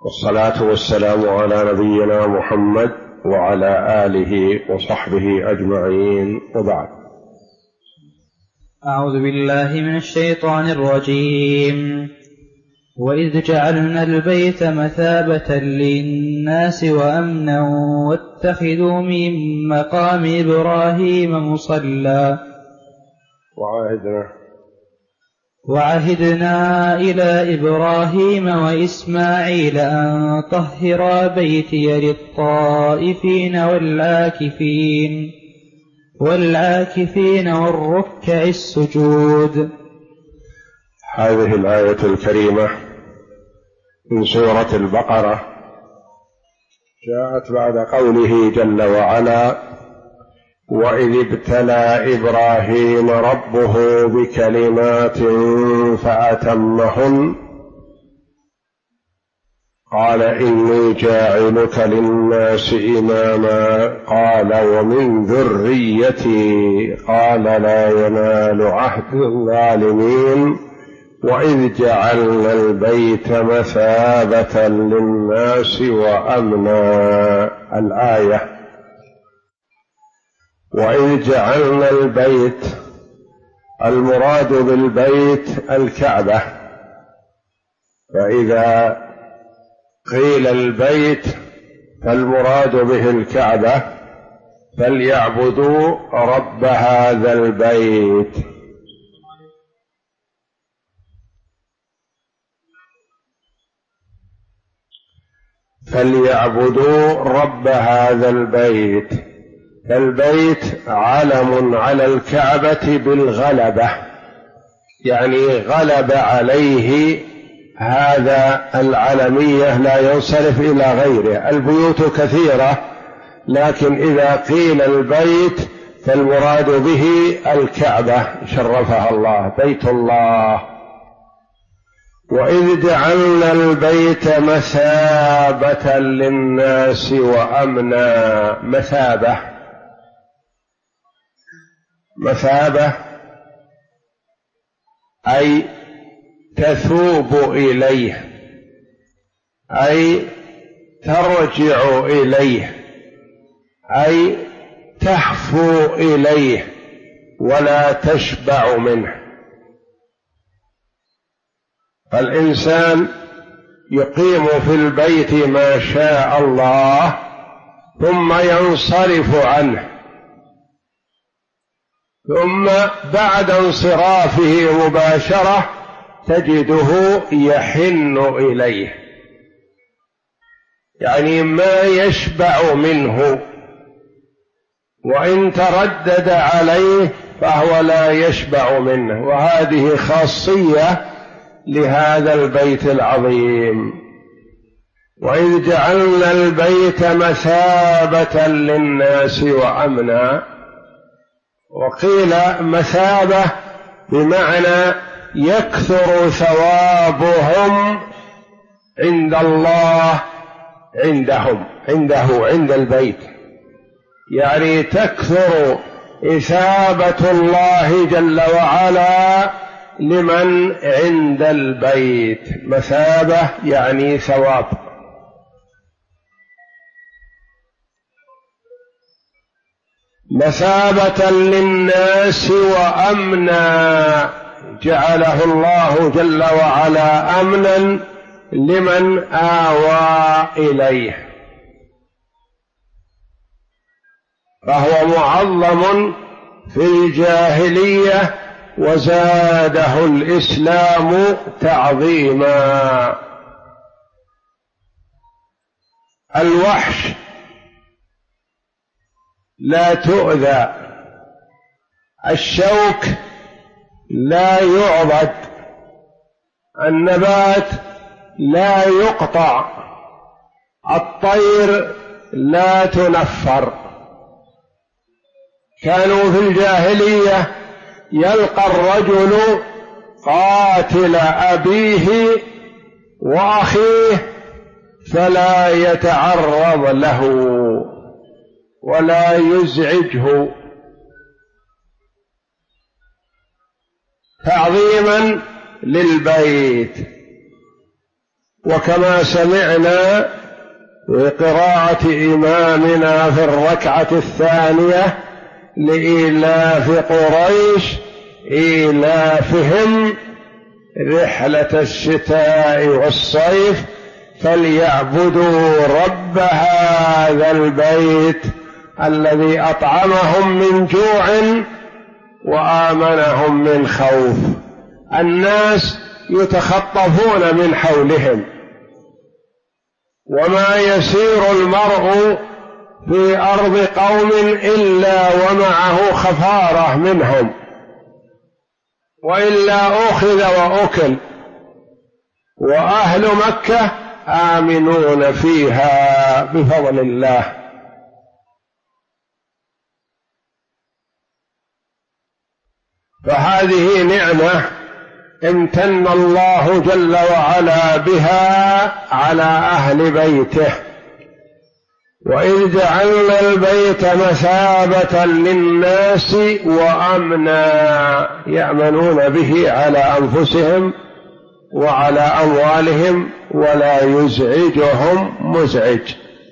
والصلاة والسلام على نبينا محمد وعلى آله وصحبه أجمعين، وبعد. أعوذ بالله من الشيطان الرجيم. وإذ جعلنا البيت مثابة للناس وأمنا واتخذوا من مقام إبراهيم مصلى وعهدنا إلى إبراهيم وإسماعيل أن طهرا بيتي للطائفين والعاكفين والركع السجود. هذه الآية الكريمة من سورة البقرة جاءت بعد قوله جل وعلا: وإذ ابتلى إبراهيم ربه بكلمات فأتمهن قال إني جاعلك للناس إماما قال ومن ذريتي قال لا ينال عهد الظالمين وإذ جعلنا البيت مثابة للناس وأمنا. الآية: وإذ جعلنا البيت، المراد بالبيت الكعبة، فإذا قيل البيت فالمراد به الكعبة، فليعبدوا رب هذا البيت. فليعبدوا رب هذا البيت. فالبيت علم على الكعبة بالغلبة، يعني غلب عليه هذا العلمية، لا ينصرف إلى غيره. البيوت كثيرة، لكن إذا قيل البيت فالمراد به الكعبة شرفها الله، بيت الله. وإذ جعلنا البيت مثابة للناس وأمنا. مثابة أي تثوب إليه، أي ترجع إليه، أي تهفو إليه ولا تشبع منه. فالإنسان يقيم في البيت ما شاء الله ثم ينصرف عنه، ثم بعد انصرافه مباشرة تجده يحن إليه، يعني ما يشبع منه، وإن تردد عليه فهو لا يشبع منه. وهذه خاصية لهذا البيت العظيم. وإذ جعلنا البيت مثابة للناس وأمنا. وقيل مثابة بمعنى يكثر ثوابهم عند الله، عند البيت، يعني تكثر إثابة الله جل وعلا لمن عند البيت. مثابة يعني ثواب. مثابة للناس وأمنا، جعله الله جل وعلا أمنا لمن آوى إليه، فهو معظم في الجاهلية وزاده الإسلام تعظيما. الوحش لا تؤذى، الشوك لا يعضد، النبات لا يقطع، الطير لا تنفر. كانوا في الجاهلية يلقى الرجل قاتل أبيه وأخيه فلا يتعرض له ولا يزعجه، تعظيما للبيت. وكما سمعنا في قراءة إمامنا في الركعة الثانية لإيلاف قريش إيلافهم رحلة الشتاء والصيف فليعبدوا رب هذا البيت الذي أطعمهم من جوع وآمنهم من خوف. الناس يتخطفون من حولهم، وما يسير المرء في أرض قوم إلا ومعه خفارة منهم، وإلا أخذ وأكل، وأهل مكة آمنون فيها بفضل الله. فهذه نعمة امتن الله جل وعلا بها على أهل بيته. وإذ جعلنا البيت مثابة للناس وأمنا يأمنون به على أنفسهم وعلى أموالهم ولا يزعجهم مزعج.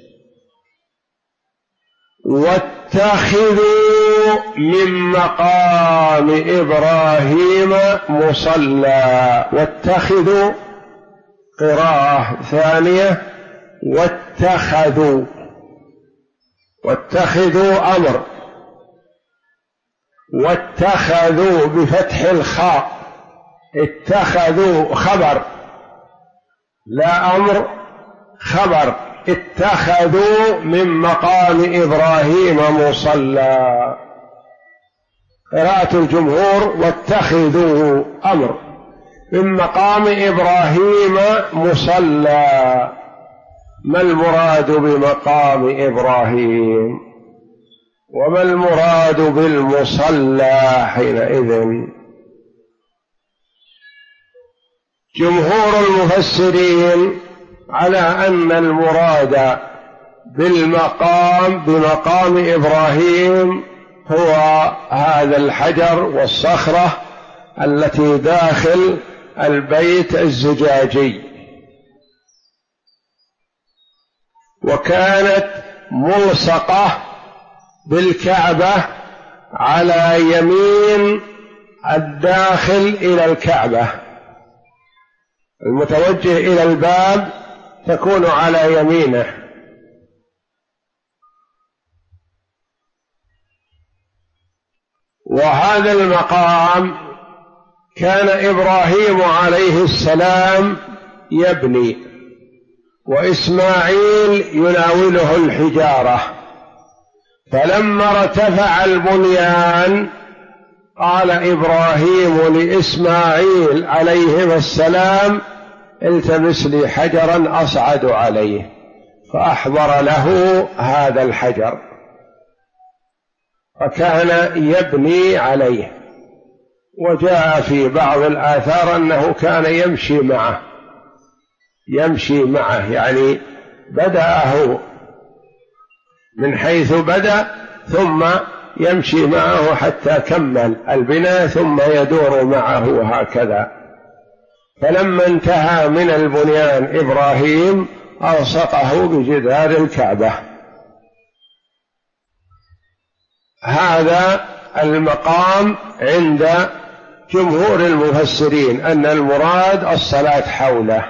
واتخذوا من مقام إبراهيم مصلى. واتخذوا قراءة ثانية واتخذوا. واتخذوا أمر، واتخذوا بفتح الخاء، اتخذوا خبر، لا أمر، خبر. اتخذوا من مقام إبراهيم مصلى. قراءة الجمهور واتخذوا أمر من مقام إبراهيم مصلى. ما المراد بمقام إبراهيم وما المراد بالمصلى حينئذ؟ جمهور المفسرين على أن المراد بمقام إبراهيم هو هذا الحجر والصخرة التي داخل البيت الزجاجي، وكانت ملصقة بالكعبة على يمين الداخل إلى الكعبة، المتوجه إلى الباب تكون على يمينه. وهذا المقام كان إبراهيم عليه السلام يبني، وإسماعيل يناوله الحجارة. فلما ارتفع البنيان قال إبراهيم لإسماعيل عليهما السلام: التمس لي حجرا أصعد عليه، فأحضر له هذا الحجر، فكان يبني عليه. وجاء في بعض الآثار أنه كان يمشي معه، يعني بدأه من حيث بدأ ثم يمشي معه حتى كمل البناء ثم يدور معه هكذا. فلما انتهى من البنيان إبراهيم ألصقه بجدار الكعبة. هذا المقام عند جمهور المفسرين أن المراد الصلاة حوله.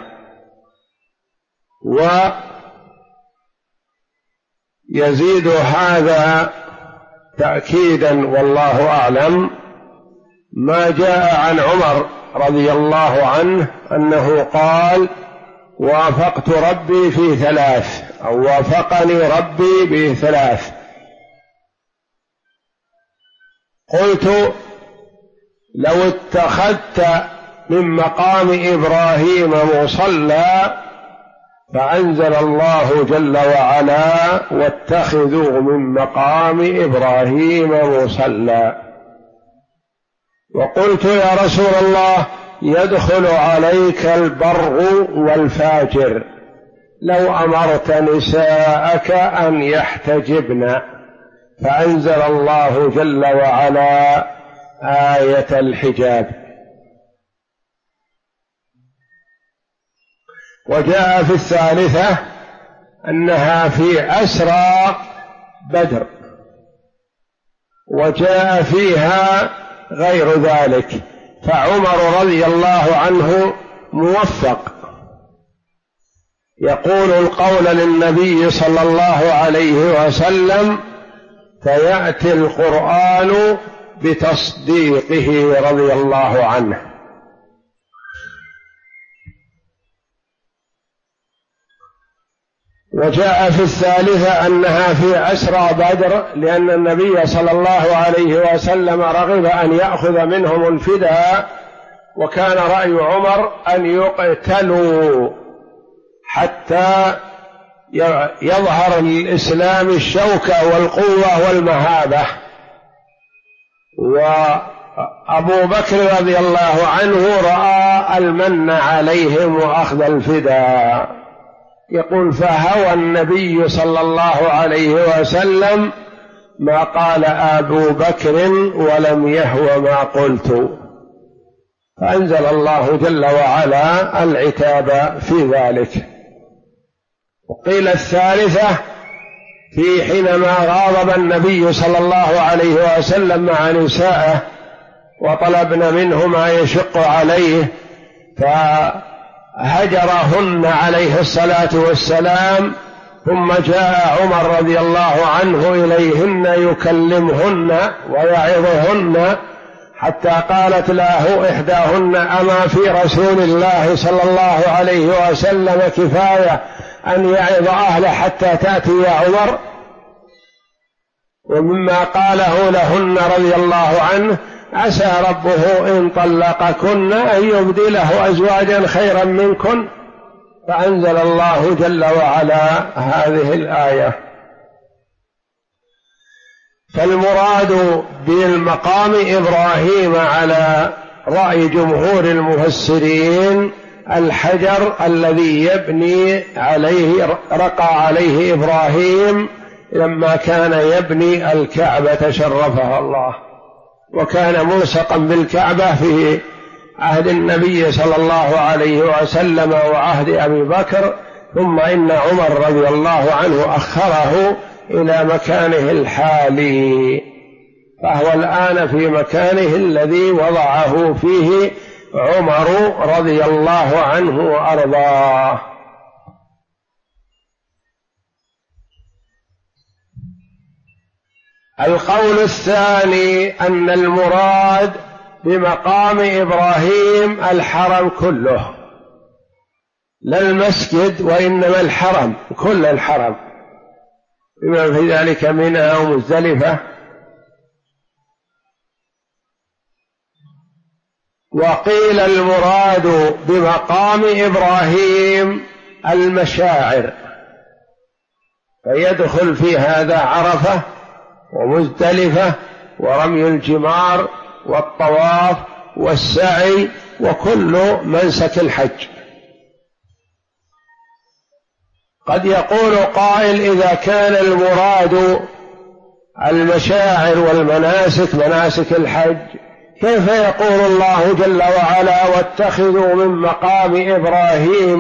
ويزيد هذا تأكيدا والله أعلم ما جاء عن عمر رضي الله عنه أنه قال: وافقت ربي في ثلاث، أو وافقني ربي بثلاث. قلت: لو اتخذت من مقام إبراهيم مصلى، فأنزل الله جل وعلا: واتخذوا من مقام إبراهيم مصلى. وقلت: يا رسول الله، يدخل عليك البر والفاجر، لو أمرت نساءك أن يحتجبن، فأنزل الله جل وعلا آية الحجاب. وجاء في الثالثة أنها في أسرى بدر، وجاء فيها غير ذلك. فعمر رضي الله عنه موفق، يقول القول للنبي صلى الله عليه وسلم فيأتي القرآن بتصديقه رضي الله عنه. وجاء في الثالثة أنها في أسرى بدر، لأن النبي صلى الله عليه وسلم رغب أن يأخذ منهم الفداء، وكان رأي عمر أن يقتلوا حتى يظهر الإسلام الشوكة والقوة والمهابة. وأبو بكر رضي الله عنه رأى المن عليهم وأخذ الفداء. يقول فهوى النبي صلى الله عليه وسلم ما قال أبو بكر ولم يهو ما قلت، فأنزل الله جل وعلا العتاب في ذلك. وقيل الثالثة في حينما غاضب النبي صلى الله عليه وسلم مع نسائه وطلبن منه ما يشق عليه، فهجرهن عليه الصلاة والسلام، ثم جاء عمر رضي الله عنه إليهن يكلمهن ويعظهن، حتى قالت له إحداهن أما في رسول الله صلى الله عليه وسلم كفاية أن يعظ أهله حتى تأتي يا عمر؟ ومما قاله لهن رضي الله عنه عسى ربه إن طلقكن أن يبدله أزواجا خيرا منكن، فأنزل الله جل وعلا هذه الآية. فالمراد بالمقام إبراهيم على رأي جمهور المفسرين الحجر الذي يبني عليه رقى عليه إبراهيم لما كان يبني الكعبة شرفها الله، وكان ملصقا بالكعبة في عهد النبي صلى الله عليه وسلم وعهد أبي بكر، ثم إن عمر رضي الله عنه أخره إلى مكانه الحالي، فهو الآن في مكانه الذي وضعه فيه عمر رضي الله عنه وأرضاه. القول الثاني أن المراد بمقام إبراهيم الحرم كله، لا المسجد وإنما الحرم، كل الحرم بما في ذلك منى ومزدلفة. وقيل المراد بمقام إبراهيم المشاعر، فيدخل في هذا عرفة ومزدلفة ورمي الجمار والطواف والسعي وكل منسك الحج. قد يقول قائل إذا كان المراد المشاعر والمناسك مناسك الحج، كيف يقول الله جل وعلا واتخذوا من مقام إبراهيم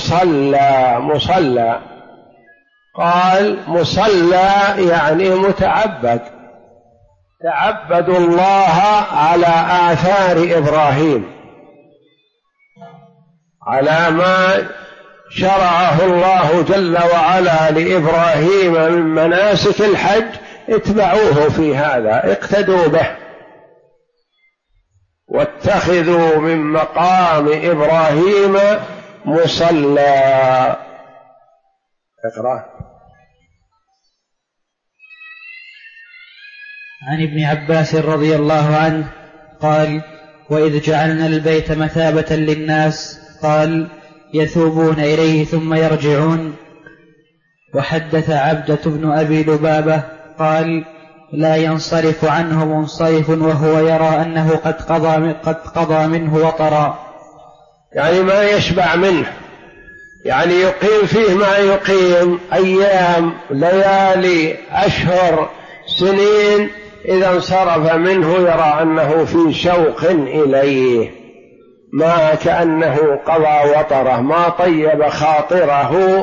مصلى؟ قال مصلى يعني متعبد، تعبدوا الله على آثار إبراهيم، على ما شرعه الله جل وعلا لإبراهيم من مناسك الحج، اتبعوه في هذا، اقتدوا به. واتخذوا من مقام إبراهيم مصلى. اقرأ. عن ابن عباس رضي الله عنه قال: وإذ جعلنا البيت مثابة للناس، قال: يثوبون إليه ثم يرجعون. وحدث عبدة بن أبي لبابة قال: لا ينصرف عنه منصرف وهو يرى أنه قد قضى منه وطرا، يعني ما يشبع منه، يعني يقيم فيه ما يقيم أيام ليالي أشهر سنين، إذا انصرف منه يرى أنه في شوق إليه، ما كأنه قضى وطره، ما طيب خاطره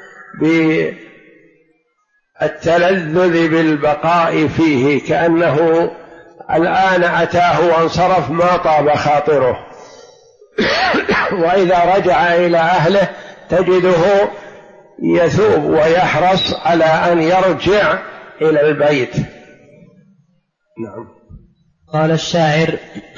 بالتلذذ بالبقاء فيه، كأنه الآن أتاه وانصرف ما طاب خاطره. وإذا رجع إلى أهله تجده يثوب ويحرص على أن يرجع إلى البيت. نعم. قال الشاعر: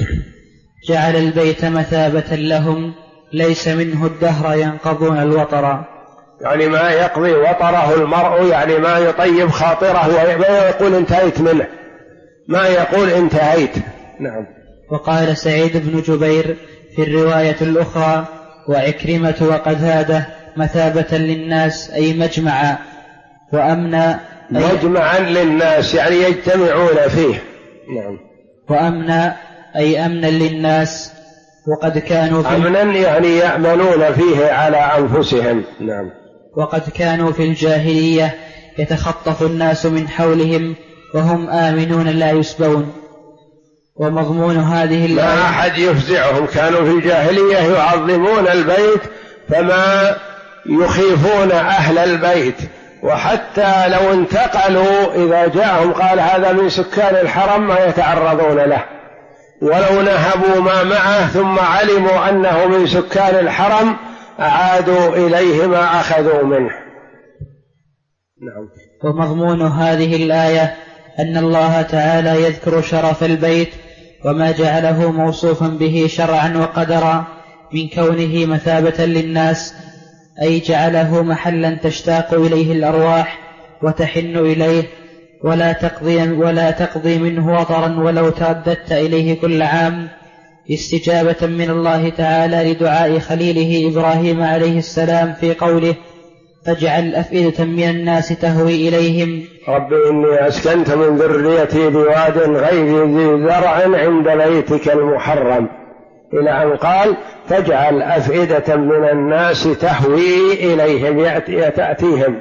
جعل البيت مثابة لهم ليس منه الدهر ينقضون الوطر. يعني ما يقضي وطره المرء، يعني ما يطيب خاطره وما يقول انتهيت منه، ما يقول انتهيت. نعم. وقال سعيد بن جبير في الرواية الأخرى: وعكرمة وقتادة مثابة للناس أي مجمعا، وأمنا مجمعا للناس يعني يجتمعون فيه. نعم. وأمنا أي أمنا للناس، وقد كانوا في أمنا يعني يأمنون فيه على أنفسهم. نعم. وقد كانوا في الجاهلية يتخطف الناس من حولهم وهم آمنون لا يسبون. ومضمون هذه الآية ما أحد يفزعهم، كانوا في الجاهلية يعظمون البيت فما يخيفون أهل البيت، وحتى لو انتقلوا إذا جاءهم قال هذا من سكان الحرم ما يتعرضون له، ولو نهبوا ما معه ثم علموا أنه من سكان الحرم أعادوا إليه ما أخذوا منه. نعم. ومضمون هذه الآية أن الله تعالى يذكر شرف البيت وما جعله موصوفا به شرعا وقدرا من كونه مثابة للناس، أي جعله محلا تشتاق إليه الأرواح وتحن إليه، ولا تقضي منه وطرا ولو ترددت إليه كل عام، استجابة من الله تعالى لدعاء خليله إبراهيم عليه السلام في قوله: فاجعل أفئدة من الناس تهوي إليهم رب إني أسكنت من ذريتي بواد غير ذي زرع عند بيتك المحرم، إلى أن قال فاجعل أفئدة من الناس تهوي إليهم تأتيهم.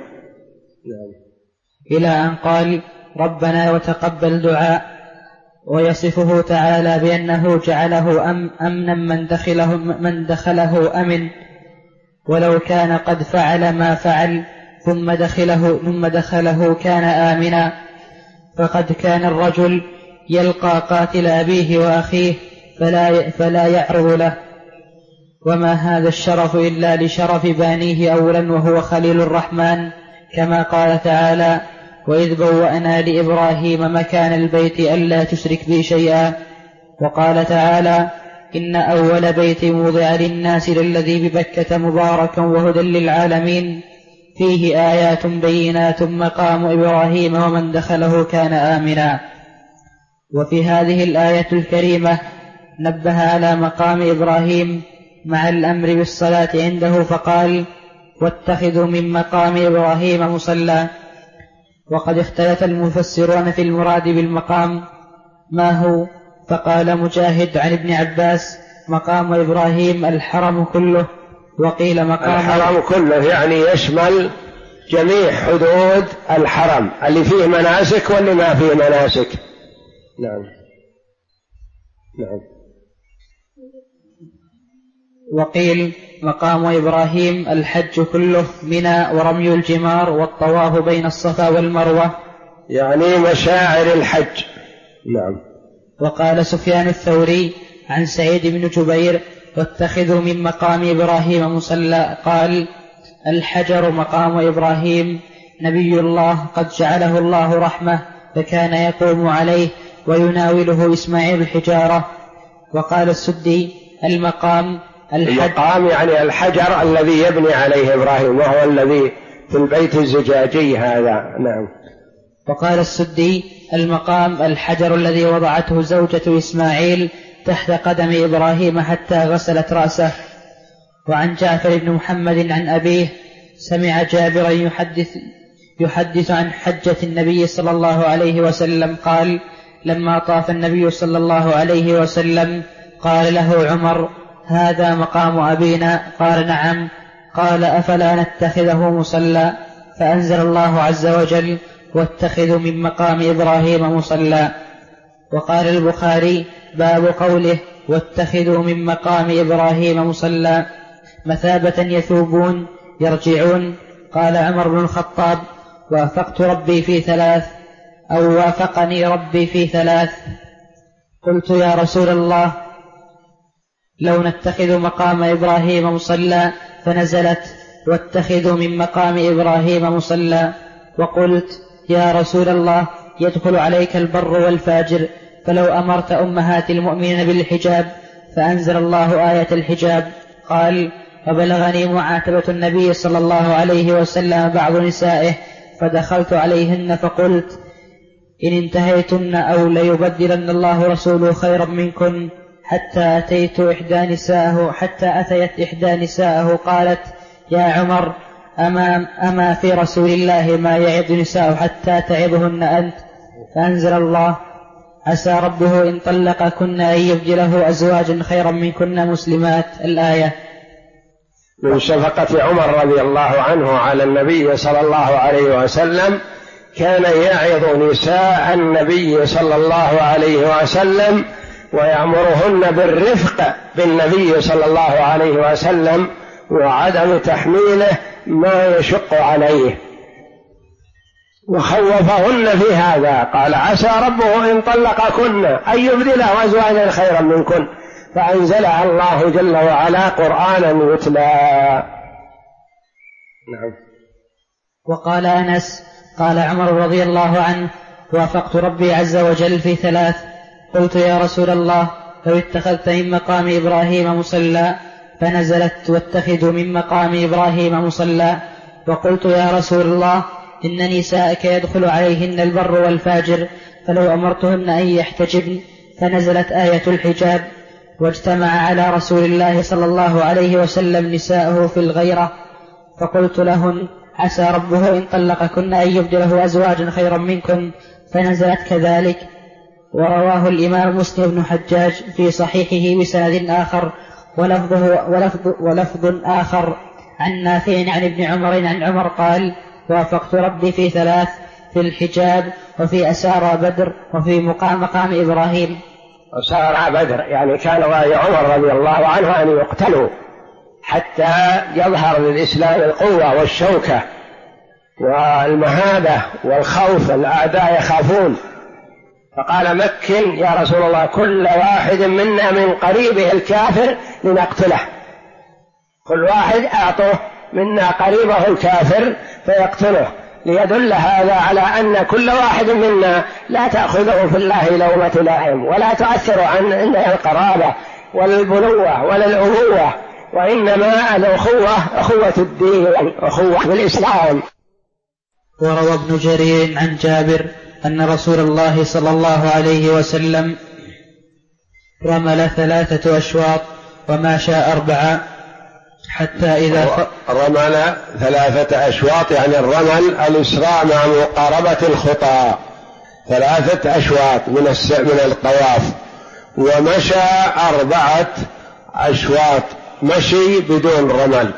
إلى أن قال ربنا وتقبل دعاء. ويصفه تعالى بأنه جعله أمنا من دخله أمن، ولو كان قد فعل ما فعل ثم دخله كان آمنا. فقد كان الرجل يلقى قاتل أبيه وأخيه فلا يعرض له، وما هذا الشرف إلا لشرف بانيه أولا وهو خليل الرحمن، كما قال تعالى: وإذ بوأنا لإبراهيم مكان البيت ألا تشرك بي شيئا. وقال تعالى: إن أول بيت وضع للناس للذي ببكة مباركا وهدى للعالمين فيه آيات بينات مقام إبراهيم ومن دخله كان آمنا. وفي هذه الآية الكريمة نبه على مقام إبراهيم مع الأمر بالصلاة عنده، فقال: واتخذوا من مقام إبراهيم مصلى. وقد اختلف المفسرون في المراد بالمقام ما هو، فقال مجاهد عن ابن عباس: مقام إبراهيم الحرم كله. وقيل مقام الحرم كله يعني يشمل جميع حدود الحرم اللي فيه مناسك واللي ما فيه مناسك. نعم. نعم. وقيل مقام إبراهيم الحج كله، منى ورمي الجمار والطواف بين الصفا والمروة، يعني مشاعر الحج. نعم. وقال سفيان الثوري عن سعيد بن جبير: واتخذوا من مقام إبراهيم مصلى. قال: الحجر مقام إبراهيم نبي الله قد جعله الله رحمة، فكان يقوم عليه ويناوله إسماعيل الحجارة. وقال السدي: المقام يعني الحجر الذي يبني عليه إبراهيم، وهو الذي في البيت الزجاجي هذا. نعم. وقال السدي: المقام الحجر الذي وضعته زوجة إسماعيل تحت قدم إبراهيم حتى غسلت رأسه. وعن جعفر بن محمد عن أبيه سمع جابرا يحدث عن حجة النبي صلى الله عليه وسلم قال: لما طاف النبي صلى الله عليه وسلم قال له عمر: هذا مقام أبينا؟ قال: نعم. قال: أفلا نتخذه مصلى؟ فأنزل الله عز وجل: واتخذوا من مقام إبراهيم مصلى. وقال البخاري: باب قوله: واتخذوا من مقام إبراهيم مصلى مثابة يثوبون يرجعون. قال عمر بن الخطاب: وافقت ربي في 3 أو وافقني ربي في 3. قلت: يا رسول الله، لو نتخذ مقام إبراهيم مصلى، فنزلت: واتخذوا من مقام إبراهيم مصلى. وقلت: يا رسول الله، يدخل عليك البر والفاجر، فلو أمرت أمهات المؤمنين بالحجاب، فأنزل الله آية الحجاب. قال: فبلغني معاتبة النبي صلى الله عليه وسلم بعض نسائه، فدخلت عليهن فقلت: إن انتهيتن أو ليبدلن الله رسوله خيرا منكن. حتى أتيت إحدى نساءه قالت: يا عمر، أما في رسول الله ما يعظ نساء حتى تعظهن أنت؟ فأنزل الله: عسى ربه إن طلقكن أن يبدله أزواجا خيرا منكن مسلمات. الآية. من شفقة عمر رضي الله عنه على النبي صلى الله عليه وسلم كان يعظ نساء النبي صلى الله عليه وسلم ويأمرهن بالرفق بالنبي صلى الله عليه وسلم وعدم تحميله ما يشق عليه، وخوفهن في هذا. قال: عسى ربه إن طلقكن أن يبدله أزواجا خيرا منكن، فأنزلها الله جل وعلا قرآنا يتلى. نعم. وقال أنس: قال عمر رضي الله عنه: وافقت ربي عز وجل في 3. قلت: يا رسول الله، لو اتخذت من مقام إبراهيم مصلى، فنزلت: واتخذوا من مقام إبراهيم مصلى. وقلت: يا رسول الله، إن نساءك يدخل عليهن البر والفاجر، فلو أمرتهن أن يحتجبن، فنزلت آية الحجاب. واجتمع على رسول الله صلى الله عليه وسلم نساءه في الغيرة، فقلت لهن: عسى ربه إن طلقكن أن يبدله أزواجا خيرا منكن، فنزلت كذلك. ورواه الإمام مسلم بن حجاج في صحيحه بسند آخر ولفظ آخر عن نافع عن ابن عمر عن عمر قال: وافقت ربي في 3: في الحجاب، وفي أسارى بدر، وفي مقام إبراهيم. أسارى بدر يعني كان رأي عمر رضي الله عنه أن يقتلوا حتى يظهر للإسلام القوة والشوكة والمهابة والخوف، الأعداء يخافون. فقال: مكن يا رسول الله كل واحد منا من قريبه الكافر لنقتله، كل واحد أعطوه منا قريبه الكافر فيقتله، ليدل هذا على أن كل واحد منا لا تأخذه في الله لومة لائم، ولا تؤثر عنده القرابة ولا البنوة ولا الأبوة، وإنما الأخوة أخوة الدين، أخوة بالإسلام. وروى ابن جرير عن جابر أن رسول الله صلى الله عليه وسلم رمل 3 أشواط وماشى 4 حتى إذا رمل 3 أشواط يعني الرمل الإسراع مع مقاربة الخطى، 3 أشواط من الطواف، ومشى 4 أشواط مشي بدون رمل.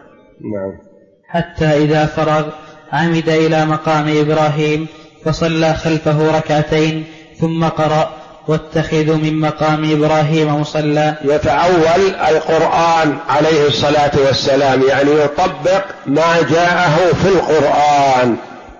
حتى إذا فرغ عمد إلى مقام إبراهيم فصلى خلفه 2 ثم قرأ: واتخذوا من مقام إبراهيم مصلى. يتأول القرآن عليه الصلاة والسلام، يعني يطبق ما جاءه في القرآن.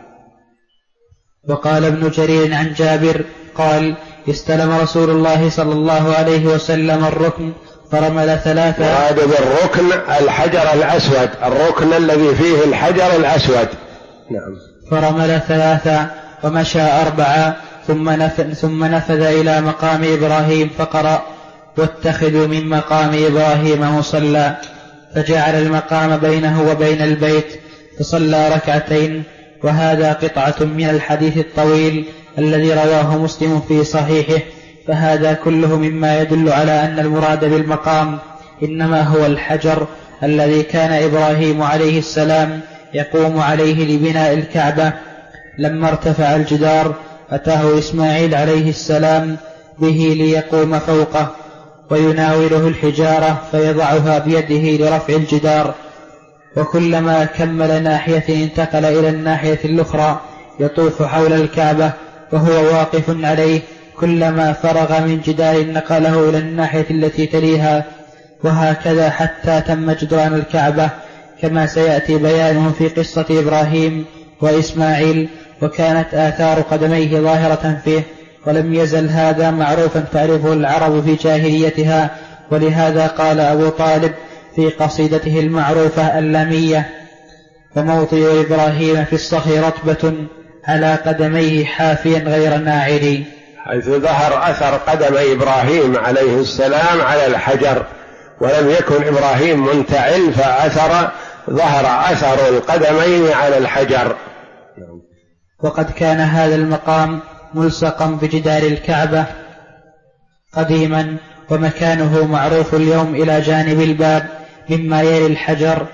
وقال ابن جرير عن جابر قال: استلم رسول الله صلى الله عليه وسلم الركن فرمل 3. وهذا بالركن الحجر الأسود، الركن الذي فيه الحجر الأسود. نعم. فرمل 3 ومشى 4 ثم نفذ إلى مقام إبراهيم فقرأ: واتخذوا من مقام إبراهيم مصلى. فجعل المقام بينه وبين البيت فصلى 2. وهذا قطعة من الحديث الطويل الذي رواه مسلم في صحيحه. فهذا كله مما يدل على أن المراد بالمقام إنما هو الحجر الذي كان إبراهيم عليه السلام يقوم عليه لبناء الكعبة. لما ارتفع الجدار أتاه إسماعيل عليه السلام به ليقوم فوقه ويناوله الحجارة فيضعها بيده لرفع الجدار، وكلما كمل ناحية انتقل إلى الناحية الأخرى يطوف حول الكعبة وهو واقف عليه كلما فرغ من جدار نقله إلى الناحية التي تليها، وهكذا حتى تم جدران الكعبة، كما سيأتي بيانه في قصة إبراهيم وإسماعيل، وكانت آثار قدميه ظاهرة فيه، ولم يزل هذا معروفا تعرفه العرب في جاهليتها. ولهذا قال أبو طالب في قصيدته المعروفة اللامية: وموطئ إبراهيم في الصخر رتبة على قدميه حافيا غير ناعل، حيث ظهر أثر قدم إبراهيم عليه السلام على الحجر، ولم يكن إبراهيم منتعل ظهر أثر القدمين على الحجر. وقد كان هذا المقام ملصقا بجدار الكعبة قديما، ومكانه معروف اليوم إلى جانب الباب مما يلي الحجر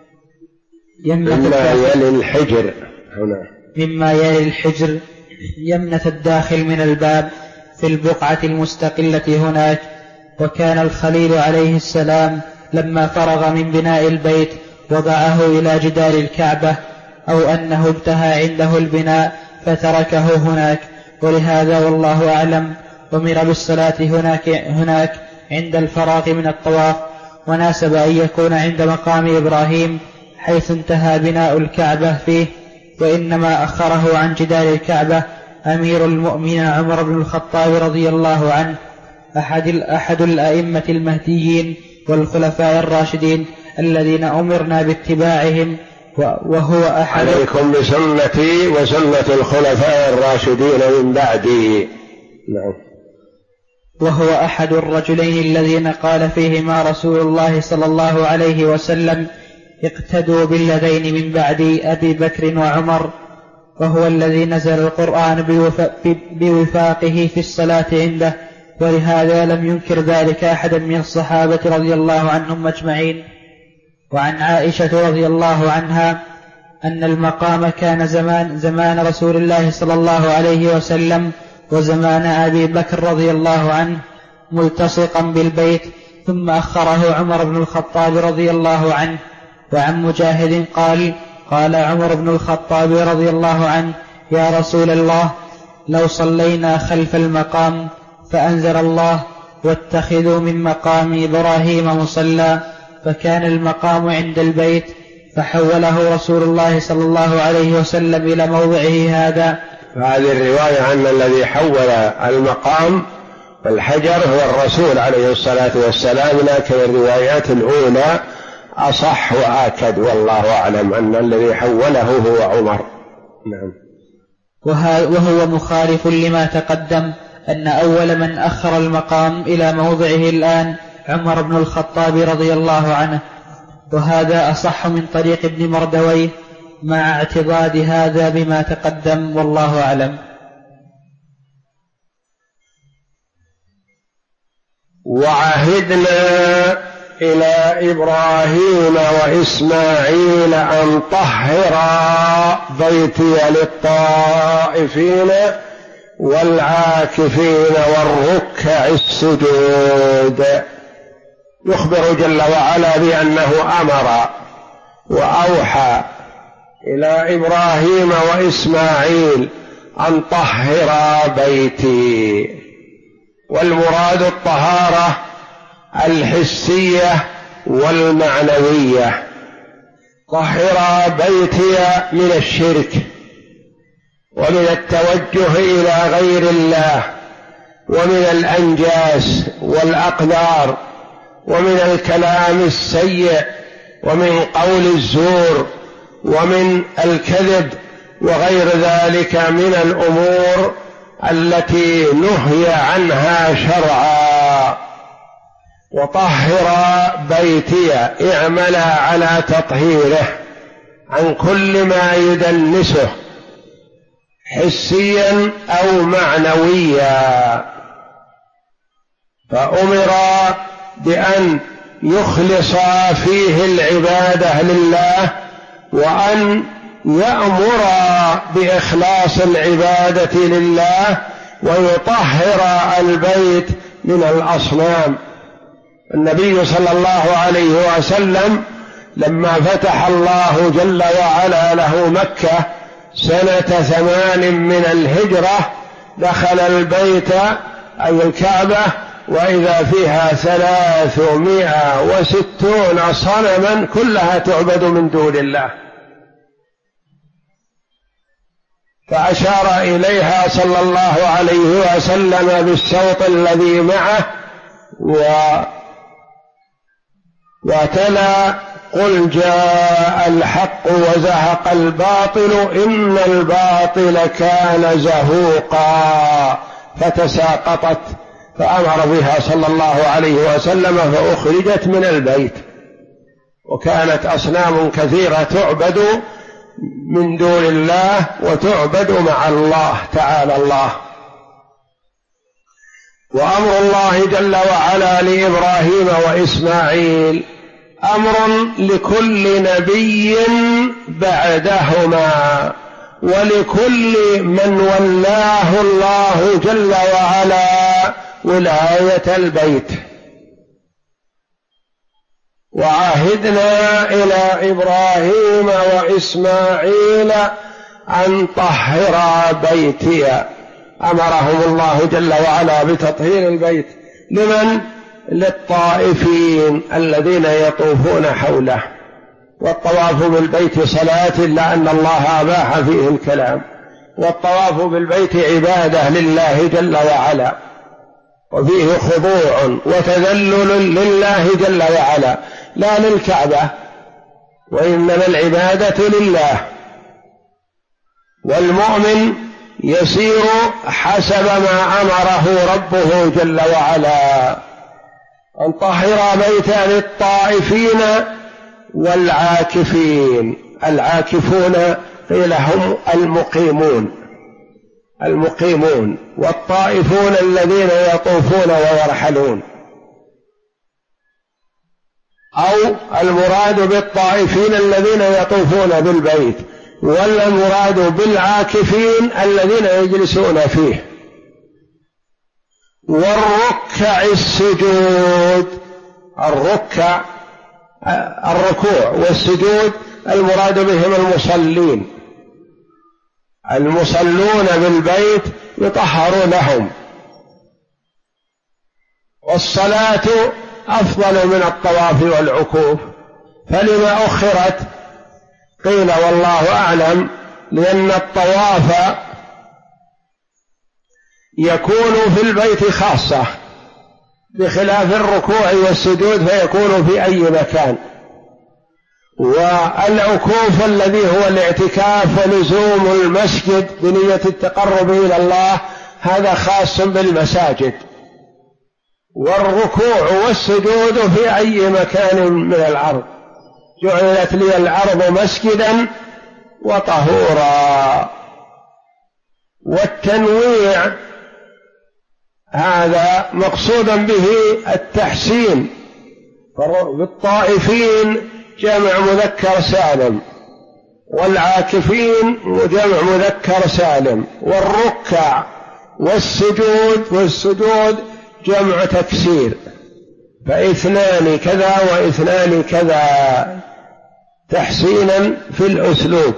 يمنة الداخل من الباب في البقعة المستقلة هناك. وكان الخليل عليه السلام لما فرغ من بناء البيت وضعه إلى جدار الكعبة، أو أنه انتهى عنده البناء فتركه هناك، ولهذا والله أعلم أمر بالصلاة هناك عند الفراغ من الطواف، وناسب أن يكون عند مقام إبراهيم حيث انتهى بناء الكعبة فيه. وإنما أخره عن جدار الكعبة أمير المؤمنين عمر بن الخطاب رضي الله عنه، أحد الأئمة المهديين والخلفاء الراشدين الذين أمرنا باتباعهم، وهو عليكم بسنتي وسنة الخلفاء الراشدين من بعدي. وهو أحد الرجلين الذين قال فيهما رسول الله صلى الله عليه وسلم: اقتدوا بالذين من بعدي أبي بكر وعمر. وهو الذي نزل القرآن بوفاقه في الصلاة عنده، ولهذا لم ينكر ذلك أحد من الصحابة رضي الله عنهم أجمعين. وعن عائشة رضي الله عنها أن المقام كان زمان رسول الله صلى الله عليه وسلم وزمان أبي بكر رضي الله عنه ملتصقا بالبيت، ثم أخره عمر بن الخطاب رضي الله عنه. وعن مجاهد قال عمر بن الخطاب رضي الله عنه: يا رسول الله، لو صلينا خلف المقام، فأنزل الله: واتخذوا من مقام إبراهيم مصلى، فكان المقام عند البيت، فحوله رسول الله صلى الله عليه وسلم إلى موضعه هذا. فهذه الرواية عن الذي حول المقام والحجر هو الرسول عليه الصلاة والسلام، لكن الروايات الأولى أصح وآكد، والله أعلم أن الذي حوله هو عمر. نعم. وهو مخالف لما تقدم أن أول من أخر المقام إلى موضعه الآن عمر بن الخطاب رضي الله عنه، وهذا أصح من طريق ابن مردويه مع اعتضاد هذا بما تقدم، والله أعلم. وعهدنا إلى إبراهيم وإسماعيل أن طهرا بيتي للطائفين والعاكفين والركع السجود. يخبر جل وعلا بأنه أمر وأوحى إلى إبراهيم وإسماعيل أن طهرا بيتي، والمراد الطهارة الحسية والمعنوية. طهرا بيتي من الشرك ومن التوجه إلى غير الله ومن الأنجاس والأقدار ومن الكلام السيء ومن قول الزور ومن الكذب وغير ذلك من الأمور التي نهي عنها شرعا. وطهر بيتي، اعمل على تطهيره عن كل ما يدنسه حسيا أو معنويا. فأمر بأن يخلص فيه العبادة لله، وأن يأمر بإخلاص العبادة لله، ويطهر البيت من الأصنام. النبي صلى الله عليه وسلم لما فتح الله جل وعلا له مكة سنة 8 من الهجرة، دخل البيت أي الكعبة وإذا فيها 360 صنما كلها تعبد من دون الله، فأشار إليها صلى الله عليه وسلم بالسوط الذي معه وتلا قل جاء الحق وزهق الباطل إن الباطل كان زهوقا، فتساقطت فأمر بها صلى الله عليه وسلم فأخرجت من البيت. وكانت أصنام كثيرة تعبد من دون الله وتعبد مع الله تعالى الله. وأمر الله جل وعلا لإبراهيم وإسماعيل أمر لكل نبي بعدهما ولكل من ولاه الله جل وعلا ولاية البيت. وعهدنا إلى إبراهيم وإسماعيل أن طهرا بيتي، أمرهم الله جل وعلا بتطهير البيت. لمن؟ للطائفين الذين يطوفون حوله. والطواف بالبيت صلاة إلا أن الله أباح فيه الكلام، والطواف بالبيت عبادة لله جل وعلا، وفيه خضوع وتذلل لله جل وعلا لا للكعبة، وإنما العبادة لله. والمؤمن يسير حسب ما أمره ربه جل وعلا، أن طهر بيتا للطائفين والعاكفين. العاكفون قيل هم المقيمون، والطائفون الذين يطوفون ويرحلون. أو المراد بالطائفين الذين يطوفون بالبيت، والمراد بالعاكفين الذين يجلسون فيه. والركع السجود، الركوع والسجود المراد بهم المصلون بالبيت يطهر لهم. والصلاة أفضل من الطواف والعكوف، فلما أخرت؟ قيل والله أعلم لأن الطواف يكون في البيت خاصة، بخلاف الركوع والسجود فيكون في أي مكان. والعكوف الذي هو الاعتكاف ولزوم المسجد بنية التقرب إلى الله هذا خاص بالمساجد. والركوع والسجود في أي مكان من الأرض، جعلت لي الأرض مسجدا وطهورا. والتنويع هذا مقصودا به التحسين. بالطائفين جمع مذكر سالم، والعاكفين جمع مذكر سالم، والركع والسجود جمع تكسير، فاثنان كذا واثنان كذا تحسينا في الأسلوب.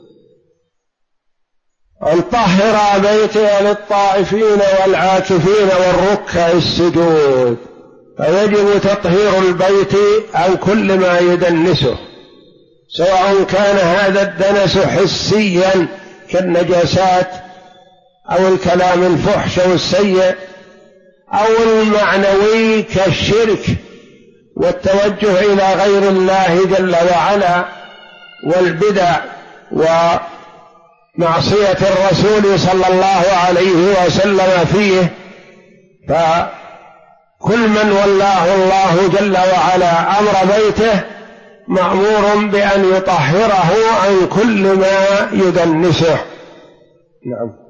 أن طهر بيتي للطائفين والعاكفين والركع السجود، فيجب تطهير البيت عن كل ما يدنسه، سواء كان هذا الدنس حسيا كالنجاسات أو الكلام الفحش والسيء، أو المعنوي كالشرك والتوجه إلى غير الله جل وعلا والبدع ومعصية الرسول صلى الله عليه وسلم فيه. فكل من ولاه الله جل وعلا أمر بيته مأمور بأن يطهره عن كل ما يدنسه. نعم.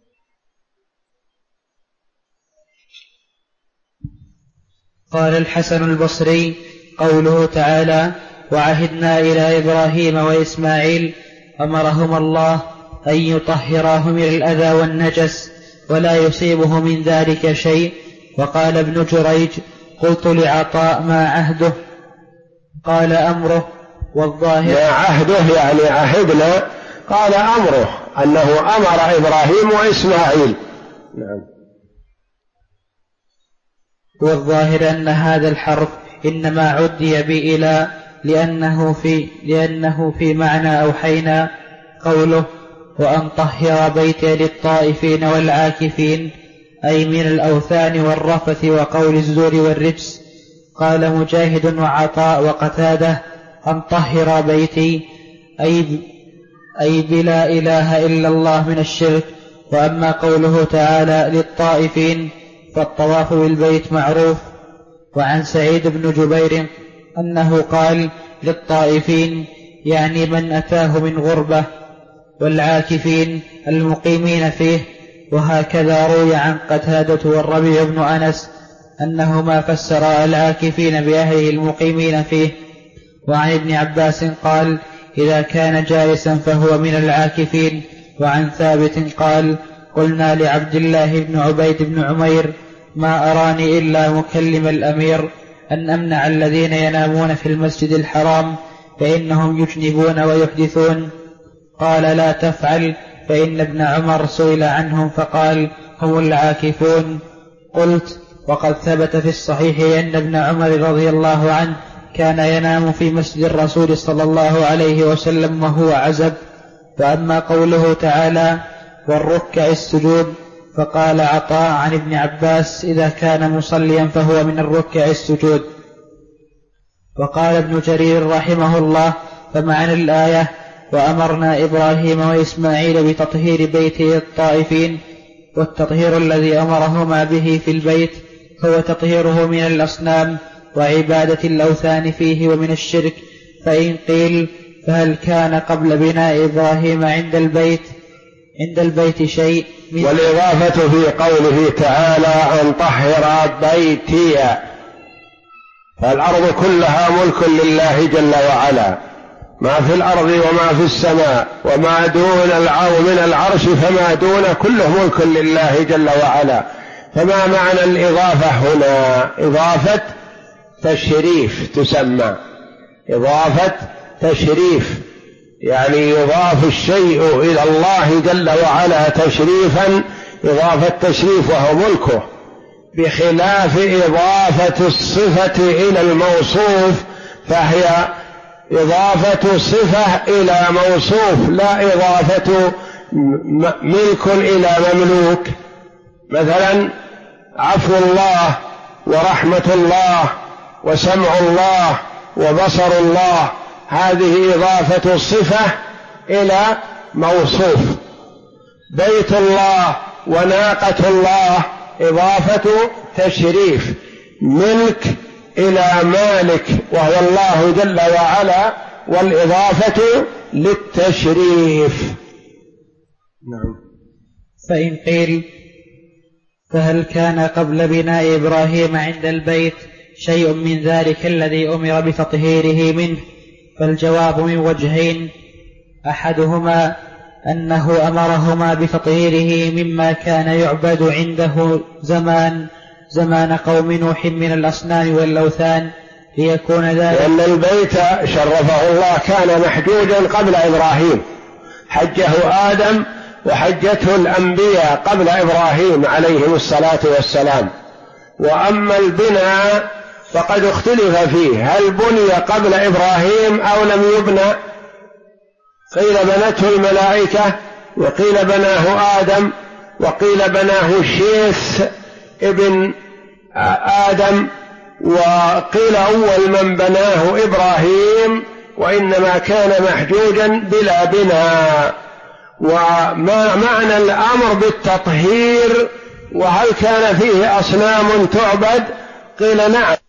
قال الحسن البصري: قوله تعالى: وعهدنا إلى إبراهيم وإسماعيل، أمرهما الله أن يطهراه من الأذى والنجس ولا يصيبه من ذلك شيء. وقال ابن جريج: قلت لعطاء: ما عهده؟ قال: أمره. والظاهر ما عهده يعني عهدنا، قال أمره أنه أمر إبراهيم وإسماعيل نعم. والظاهر أن هذا الحرف إنما عدي بإلى لأنه في معنى أوحينا. قوله وأن طهر بيتي للطائفين والعاكفين أي من الأوثان والرفث وقول الزور والرجس. قال مجاهد وعطاء وقتاده أن طهر بيتي أي بلا إله إلا الله من الشرك. وأما قوله تعالى للطائفين فالطواف بالبيت معروف. وعن سعيد بن جبير أنه قال للطائفين يعني من أتاه من غربة، والعاكفين المقيمين فيه. وهكذا روي عن قتادة والربيع بن أنس أنهما فسرا العاكفين بأهله المقيمين فيه. وعن ابن عباس قال إذا كان جالسا فهو من العاكفين. وعن ثابت قال قلنا لعبد الله بن عبيد بن عمير ما أراني إلا مكلم الأمير أن أمنع الذين ينامون في المسجد الحرام فإنهم يجنبون ويحدثون. قال لا تفعل فإن ابن عمر سئل عنهم فقال هم العاكفون. قلت وقد ثبت في الصحيح أن ابن عمر رضي الله عنه كان ينام في مسجد الرسول صلى الله عليه وسلم وهو عزب. وأما قوله تعالى والركع السجود فقال عطاء عن ابن عباس إذا كان مصليا فهو من الركع السجود. وقال ابن جرير رحمه الله فمعنى الآية وأمرنا إبراهيم وإسماعيل بتطهير بيته الطائفين. والتطهير الذي أمرهما به في البيت هو تطهيره من الأصنام وعبادة الأوثان فيه ومن الشرك. فإن قيل فهل كان قبل بناء إبراهيم عند البيت شيء؟ والإضافة في قوله تعالى أن طهر بيتي، فالأرض كلها ملك لله جل وعلا، ما في الأرض وما في السماء وما دون من العرش فما دون كله ملك لله جل وعلا. فما معنى الإضافة هنا؟ إضافة تشريف تسمى إضافة تشريف، يعني يضاف الشيء إلى الله جل وعلا تشريفا، إضافة تشريف وهو ملكه، بخلاف إضافة الصفة إلى الموصوف فهي إضافة صفة إلى موصوف لا إضافة ملك إلى مملوك. مثلا عفو الله ورحمة الله وسمع الله وبصر الله، هذه إضافة الصفة إلى موصوف. بيت الله وناقة الله إضافة تشريف، ملك إلى مالك وهو الله جل وعلا، والإضافة للتشريف. نعم. فإن قيل فهل كان قبل بناء إبراهيم عند البيت شيء من ذلك الذي أمر بتطهيره منه؟ فالجواب من وجهين: أحدهما أنه أمرهما بتطهيره مما كان يعبد عنده زمان قوم نوح من الأصنام والأوثان، ليكون ذلك لأن البيت شرفه الله كان محجوجا قبل إبراهيم، حجه آدم وحجته الأنبياء قبل إبراهيم عليهم الصلاة والسلام. وأما البناء فقد اختلف فيه، هل بني قبل إبراهيم أو لم يبنى؟ قيل بنته الملائكة، وقيل بناه آدم، وقيل بناه شيث ابن آدم، وقيل أول من بناه إبراهيم، وإنما كان محجوجا بلا بناء. وما معنى الأمر بالتطهير؟ وهل كان فيه أصنام تعبد؟ قيل نعم.